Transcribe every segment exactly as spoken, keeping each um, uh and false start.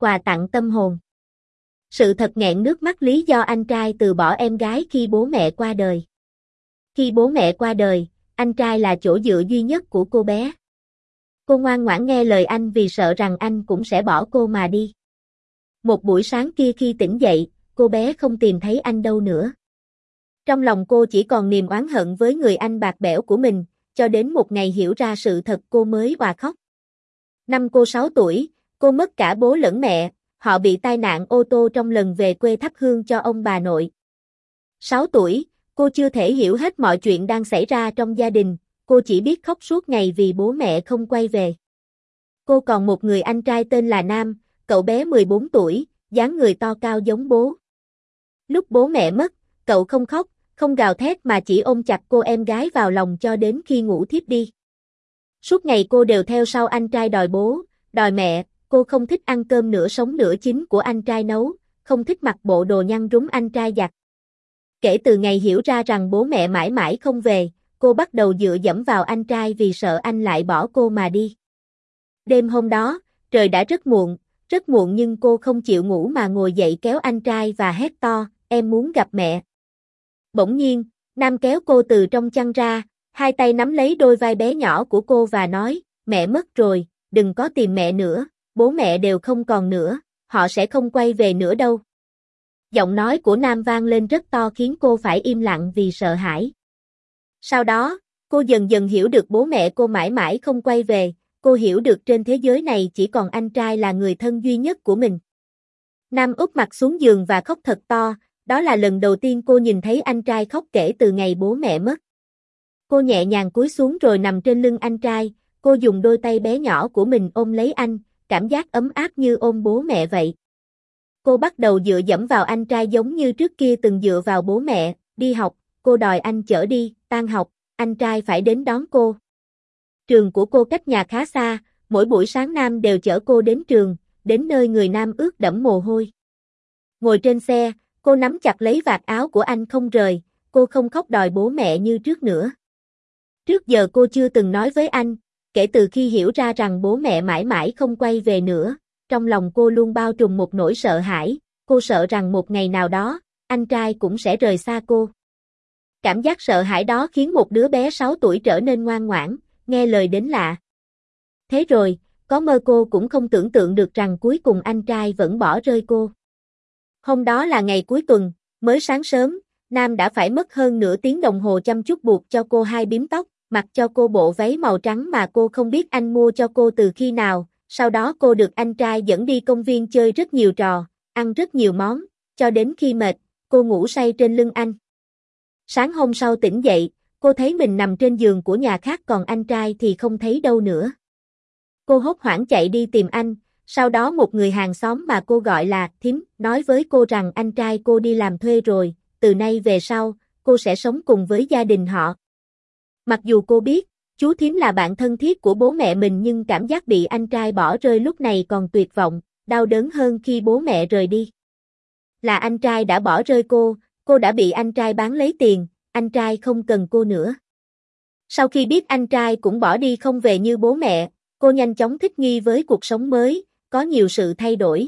quà tặng tâm hồn. Sự thật nghẹn nước mắt lý do anh trai từ bỏ em gái khi bố mẹ qua đời. Khi bố mẹ qua đời, anh trai là chỗ dựa duy nhất của cô bé. Cô ngoan ngoãn nghe lời anh vì sợ rằng anh cũng sẽ bỏ cô mà đi. Một buổi sáng kia khi tỉnh dậy, cô bé không tìm thấy anh đâu nữa. Trong lòng cô chỉ còn niềm oán hận với người anh bạc bẽo của mình, cho đến một ngày hiểu ra sự thật cô mới òa khóc. Năm cô sáu tuổi, cô mất cả bố lẫn mẹ, họ bị tai nạn ô tô trong lần về quê thắp hương cho ông bà nội. sáu tuổi, cô chưa thể hiểu hết mọi chuyện đang xảy ra trong gia đình, cô chỉ biết khóc suốt ngày vì bố mẹ không quay về. Cô còn một người anh trai tên là Nam, cậu bé mười bốn tuổi, dáng người to cao giống bố. Lúc bố mẹ mất, cậu không khóc, không gào thét mà chỉ ôm chặt cô em gái vào lòng cho đến khi ngủ thiếp đi. Suốt ngày cô đều theo sau anh trai đòi bố, đòi mẹ, cô không thích ăn cơm nửa sống nửa chín của anh trai nấu, không thích mặc bộ đồ nhăn rúm anh trai giặt. Kể từ ngày hiểu ra rằng bố mẹ mãi mãi không về, cô bắt đầu dựa dẫm vào anh trai vì sợ anh lại bỏ cô mà đi. Đêm hôm đó, trời đã rất muộn, rất muộn nhưng cô không chịu ngủ mà ngồi dậy kéo anh trai và hét to, em muốn gặp mẹ. Bỗng nhiên, Nam kéo cô từ trong chăn ra, hai tay nắm lấy đôi vai bé nhỏ của cô và nói, mẹ mất rồi, đừng có tìm mẹ nữa, bố mẹ đều không còn nữa, họ sẽ không quay về nữa đâu. Giọng nói của Nam vang lên rất to khiến cô phải im lặng vì sợ hãi. Sau đó, cô dần dần hiểu được bố mẹ cô mãi mãi không quay về, cô hiểu được trên thế giới này chỉ còn anh trai là người thân duy nhất của mình. Nam úp mặt xuống giường và khóc thật to, đó là lần đầu tiên cô nhìn thấy anh trai khóc kể từ ngày bố mẹ mất. Cô nhẹ nhàng cúi xuống rồi nằm trên lưng anh trai, cô dùng đôi tay bé nhỏ của mình ôm lấy anh, cảm giác ấm áp như ôm bố mẹ vậy. Cô bắt đầu dựa dẫm vào anh trai giống như trước kia từng dựa vào bố mẹ, đi học, cô đòi anh chở đi, tan học, anh trai phải đến đón cô. Trường của cô cách nhà khá xa, mỗi buổi sáng Nam đều chở cô đến trường, đến nơi người Nam ướt đẫm mồ hôi. Ngồi trên xe, cô nắm chặt lấy vạt áo của anh không rời, cô không khóc đòi bố mẹ như trước nữa. Trước giờ cô chưa từng nói với anh, kể từ khi hiểu ra rằng bố mẹ mãi mãi không quay về nữa, trong lòng cô luôn bao trùm một nỗi sợ hãi, cô sợ rằng một ngày nào đó, anh trai cũng sẽ rời xa cô. Cảm giác sợ hãi đó khiến một đứa bé sáu tuổi trở nên ngoan ngoãn, nghe lời đến lạ. Thế rồi, có mơ cô cũng không tưởng tượng được rằng cuối cùng anh trai vẫn bỏ rơi cô. Hôm đó là ngày cuối tuần, mới sáng sớm, Nam đã phải mất hơn nửa tiếng đồng hồ chăm chút buộc cho cô hai bím tóc, mặc cho cô bộ váy màu trắng mà cô không biết anh mua cho cô từ khi nào, sau đó cô được anh trai dẫn đi công viên chơi rất nhiều trò, ăn rất nhiều món, cho đến khi mệt, cô ngủ say trên lưng anh. Sáng hôm sau tỉnh dậy, cô thấy mình nằm trên giường của nhà khác còn anh trai thì không thấy đâu nữa. Cô hốt hoảng chạy đi tìm anh, sau đó một người hàng xóm mà cô gọi là thím nói với cô rằng anh trai cô đi làm thuê rồi, từ nay về sau, cô sẽ sống cùng với gia đình họ. Mặc dù cô biết, chú thím là bạn thân thiết của bố mẹ mình nhưng cảm giác bị anh trai bỏ rơi lúc này còn tuyệt vọng, đau đớn hơn khi bố mẹ rời đi. Là anh trai đã bỏ rơi cô, cô đã bị anh trai bán lấy tiền, anh trai không cần cô nữa. Sau khi biết anh trai cũng bỏ đi không về như bố mẹ, cô nhanh chóng thích nghi với cuộc sống mới, có nhiều sự thay đổi.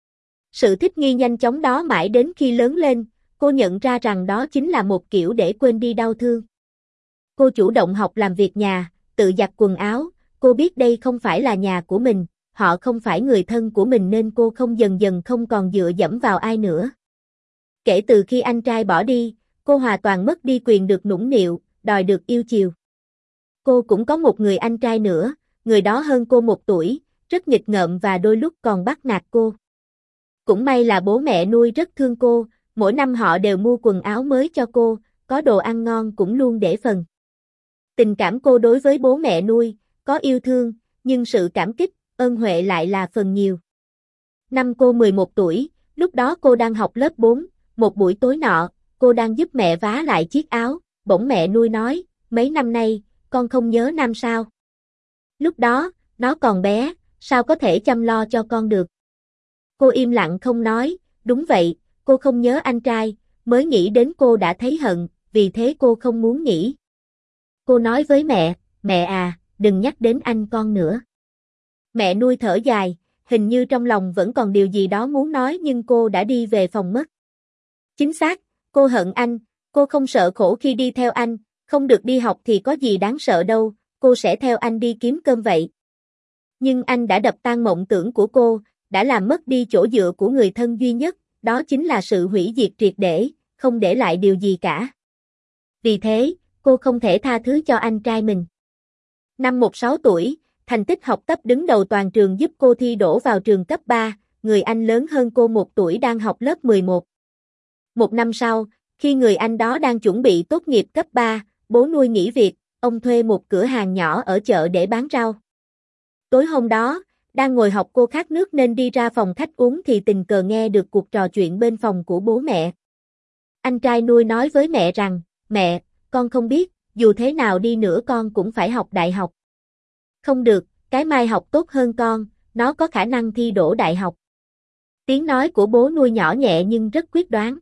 Sự thích nghi nhanh chóng đó mãi đến khi lớn lên, cô nhận ra rằng đó chính là một kiểu để quên đi đau thương. Cô chủ động học làm việc nhà, tự giặt quần áo, cô biết đây không phải là nhà của mình, họ không phải người thân của mình nên cô không dần dần không còn dựa dẫm vào ai nữa. Kể từ khi anh trai bỏ đi, cô hoàn toàn mất đi quyền được nũng nịu, đòi được yêu chiều. Cô cũng có một người anh trai nữa, người đó hơn cô một tuổi, rất nghịch ngợm và đôi lúc còn bắt nạt cô. Cũng may là bố mẹ nuôi rất thương cô, mỗi năm họ đều mua quần áo mới cho cô, có đồ ăn ngon cũng luôn để phần. Tình cảm cô đối với bố mẹ nuôi, có yêu thương, nhưng sự cảm kích, ơn huệ lại là phần nhiều. Năm cô mười một tuổi, lúc đó cô đang học lớp bốn, một buổi tối nọ, cô đang giúp mẹ vá lại chiếc áo, bỗng mẹ nuôi nói, mấy năm nay, con không nhớ Nam sao? Lúc đó, nó còn bé, sao có thể chăm lo cho con được? Cô im lặng không nói, đúng vậy, cô không nhớ anh trai, mới nghĩ đến cô đã thấy hận, vì thế cô không muốn nghĩ. Cô nói với mẹ, mẹ à, đừng nhắc đến anh con nữa. Mẹ nuôi thở dài, hình như trong lòng vẫn còn điều gì đó muốn nói nhưng cô đã đi về phòng mất. Chính xác, cô hận anh, cô không sợ khổ khi đi theo anh, không được đi học thì có gì đáng sợ đâu, cô sẽ theo anh đi kiếm cơm vậy. Nhưng anh đã đập tan mộng tưởng của cô, đã làm mất đi chỗ dựa của người thân duy nhất, đó chính là sự hủy diệt triệt để, không để lại điều gì cả. Vì thế, cô không thể tha thứ cho anh trai mình. Năm mười sáu tuổi, thành tích học tập đứng đầu toàn trường giúp cô thi đỗ vào trường cấp ba, người anh lớn hơn cô một tuổi đang học lớp mười một. Một năm sau, khi người anh đó đang chuẩn bị tốt nghiệp cấp ba, bố nuôi nghỉ việc, ông thuê một cửa hàng nhỏ ở chợ để bán rau. Tối hôm đó, đang ngồi học cô khát nước nên đi ra phòng khách uống thì tình cờ nghe được cuộc trò chuyện bên phòng của bố mẹ. Anh trai nuôi nói với mẹ rằng, mẹ, con không biết, dù thế nào đi nữa con cũng phải học đại học. Không được, cái Mai học tốt hơn con, nó có khả năng thi đỗ đại học. Tiếng nói của bố nuôi nhỏ nhẹ nhưng rất quyết đoán.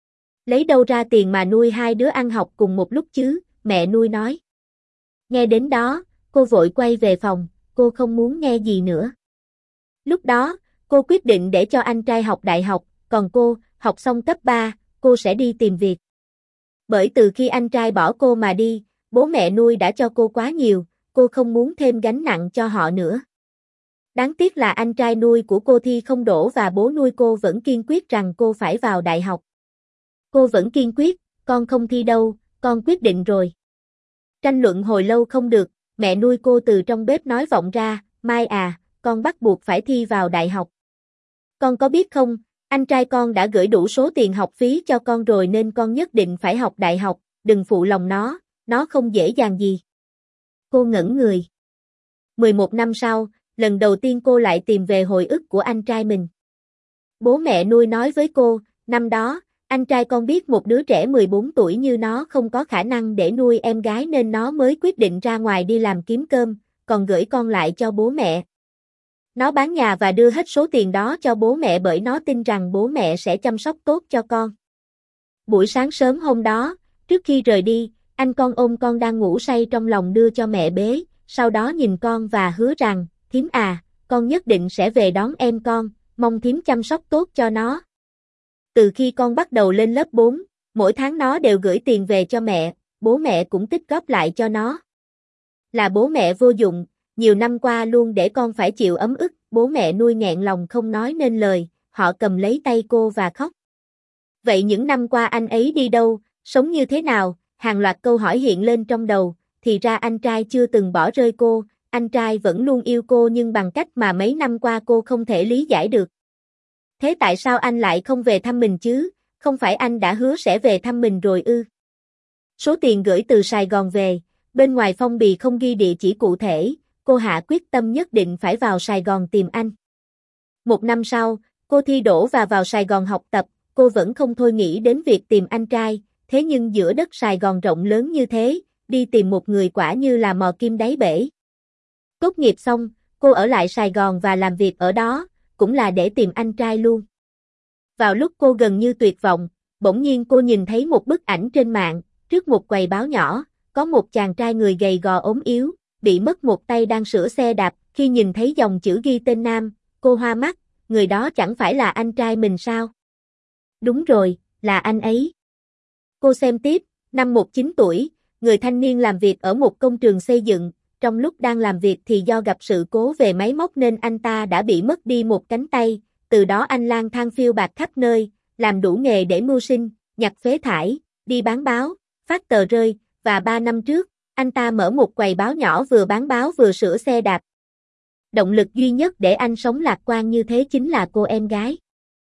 Lấy đâu ra tiền mà nuôi hai đứa ăn học cùng một lúc chứ, mẹ nuôi nói. Nghe đến đó, cô vội quay về phòng, cô không muốn nghe gì nữa. Lúc đó, cô quyết định để cho anh trai học đại học, còn cô, học xong cấp ba, cô sẽ đi tìm việc. Bởi từ khi anh trai bỏ cô mà đi, bố mẹ nuôi đã cho cô quá nhiều, cô không muốn thêm gánh nặng cho họ nữa. Đáng tiếc là anh trai nuôi của cô thi không đỗ và bố nuôi cô vẫn kiên quyết rằng cô phải vào đại học. Cô vẫn kiên quyết, con không thi đâu, con quyết định rồi. Tranh luận hồi lâu không được, mẹ nuôi cô từ trong bếp nói vọng ra, Mai à, con bắt buộc phải thi vào đại học. Con có biết không, anh trai con đã gửi đủ số tiền học phí cho con rồi nên con nhất định phải học đại học, đừng phụ lòng nó, nó không dễ dàng gì. Cô ngẩn người. mười một năm sau, lần đầu tiên cô lại tìm về hồi ức của anh trai mình. Bố mẹ nuôi nói với cô, năm đó, anh trai con biết một đứa trẻ mười bốn tuổi như nó không có khả năng để nuôi em gái nên nó mới quyết định ra ngoài đi làm kiếm cơm, còn gửi con lại cho bố mẹ. Nó bán nhà và đưa hết số tiền đó cho bố mẹ bởi nó tin rằng bố mẹ sẽ chăm sóc tốt cho con. Buổi sáng sớm hôm đó, trước khi rời đi, anh con ôm con đang ngủ say trong lòng đưa cho mẹ bế, sau đó nhìn con và hứa rằng, thím à, con nhất định sẽ về đón em con, mong thím chăm sóc tốt cho nó. Từ khi con bắt đầu lên lớp bốn, mỗi tháng nó đều gửi tiền về cho mẹ, bố mẹ cũng tích góp lại cho nó. Là bố mẹ vô dụng, nhiều năm qua luôn để con phải chịu ấm ức, bố mẹ nuôi nghẹn lòng không nói nên lời, họ cầm lấy tay cô và khóc. Vậy những năm qua anh ấy đi đâu, sống như thế nào, hàng loạt câu hỏi hiện lên trong đầu, thì ra anh trai chưa từng bỏ rơi cô, anh trai vẫn luôn yêu cô nhưng bằng cách mà mấy năm qua cô không thể lý giải được. Thế tại sao anh lại không về thăm mình chứ, không phải anh đã hứa sẽ về thăm mình rồi ư? Số tiền gửi từ Sài Gòn về, bên ngoài phong bì không ghi địa chỉ cụ thể, cô hạ quyết tâm nhất định phải vào Sài Gòn tìm anh. Một năm sau, cô thi đỗ và vào Sài Gòn học tập, cô vẫn không thôi nghĩ đến việc tìm anh trai, thế nhưng giữa đất Sài Gòn rộng lớn như thế, đi tìm một người quả như là mò kim đáy bể. Tốt nghiệp xong, cô ở lại Sài Gòn và làm việc ở đó, cũng là để tìm anh trai luôn. Vào lúc cô gần như tuyệt vọng, bỗng nhiên cô nhìn thấy một bức ảnh trên mạng, trước một quầy báo nhỏ, có một chàng trai người gầy gò ốm yếu, bị mất một tay đang sửa xe đạp, khi nhìn thấy dòng chữ ghi tên Nam, cô hoa mắt, người đó chẳng phải là anh trai mình sao? Đúng rồi, là anh ấy. Cô xem tiếp, năm mười chín tuổi, người thanh niên làm việc ở một công trường xây dựng, trong lúc đang làm việc thì do gặp sự cố về máy móc nên anh ta đã bị mất đi một cánh tay, từ đó anh lang thang phiêu bạt khắp nơi, làm đủ nghề để mưu sinh, nhặt phế thải, đi bán báo, phát tờ rơi, và ba năm trước, anh ta mở một quầy báo nhỏ vừa bán báo vừa sửa xe đạp. Động lực duy nhất để anh sống lạc quan như thế chính là cô em gái.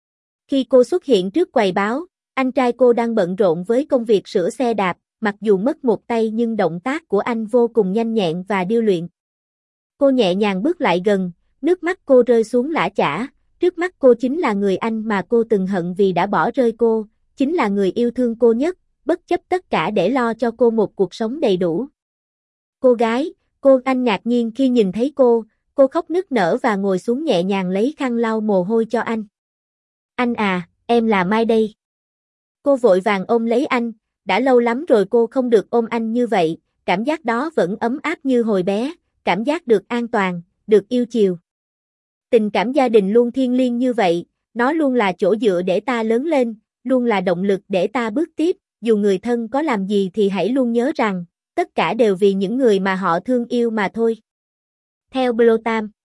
Khi cô xuất hiện trước quầy báo, anh trai cô đang bận rộn với công việc sửa xe đạp, mặc dù mất một tay nhưng động tác của anh vô cùng nhanh nhẹn và điêu luyện. Cô nhẹ nhàng bước lại gần, nước mắt cô rơi xuống lã chã, trước mắt cô chính là người anh mà cô từng hận vì đã bỏ rơi cô, chính là người yêu thương cô nhất, bất chấp tất cả để lo cho cô một cuộc sống đầy đủ. Cô gái, cô anh ngạc nhiên khi nhìn thấy cô, cô khóc nức nở và ngồi xuống nhẹ nhàng lấy khăn lau mồ hôi cho anh. Anh à, em là Mai đây. Cô vội vàng ôm lấy anh, đã lâu lắm rồi cô không được ôm anh như vậy, cảm giác đó vẫn ấm áp như hồi bé, cảm giác được an toàn, được yêu chiều. Tình cảm gia đình luôn thiêng liêng như vậy, nó luôn là chỗ dựa để ta lớn lên, luôn là động lực để ta bước tiếp, dù người thân có làm gì thì hãy luôn nhớ rằng, tất cả đều vì những người mà họ thương yêu mà thôi. Theo Blotam